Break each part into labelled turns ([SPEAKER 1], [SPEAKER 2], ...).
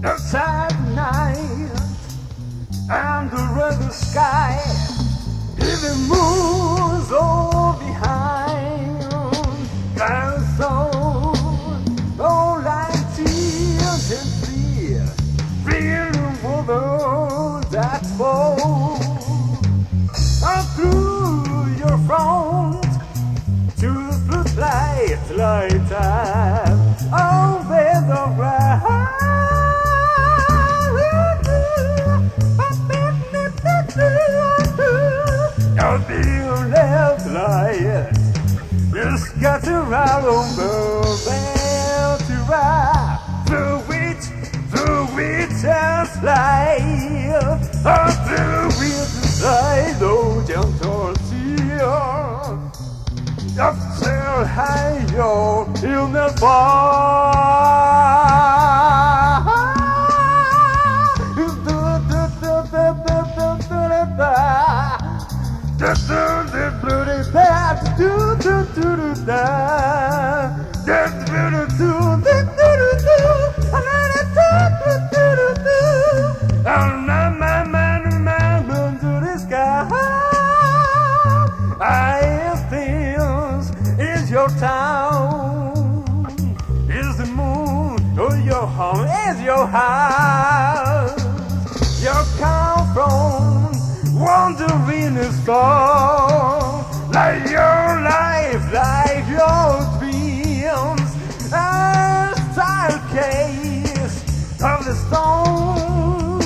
[SPEAKER 1] Outside night, under the sky, even moon's all behind. Glass on, all like tears and fear, feeling for those that fall. Up through your front to the light time, over the ground. Don't be left like you scatter out on the bell to ride through which I slide, through which I slide, oh gentle tear, up so high, you'll never fall. Your town is the moon, or your home is your house. You come from wandering a storm, like your life, like your dreams, a style case of the stone.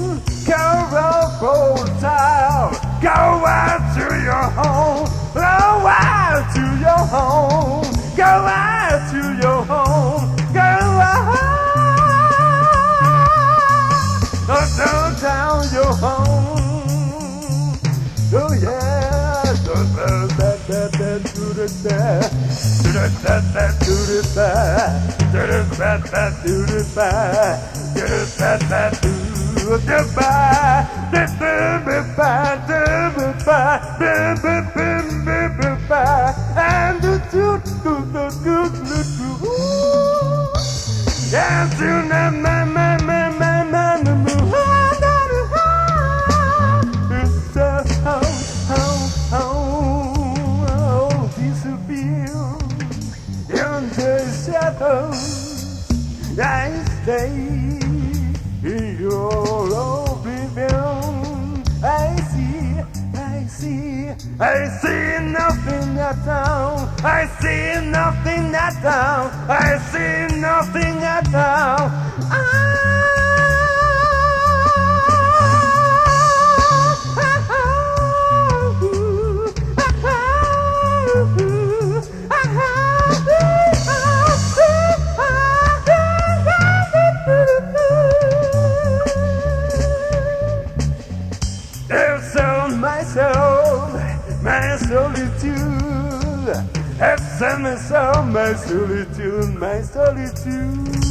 [SPEAKER 1] Go town, go out to your home, go out to your home, go out to your home, go out, down your home. Oh yeah, to the back, to the back, to the back, to the back, to the back, to the back, to the back, to the and the I stay in your oblivion. I see nothing at all. I see nothing at all. I see nothing at all. My solitude, have sent my soul, my solitude, my solitude.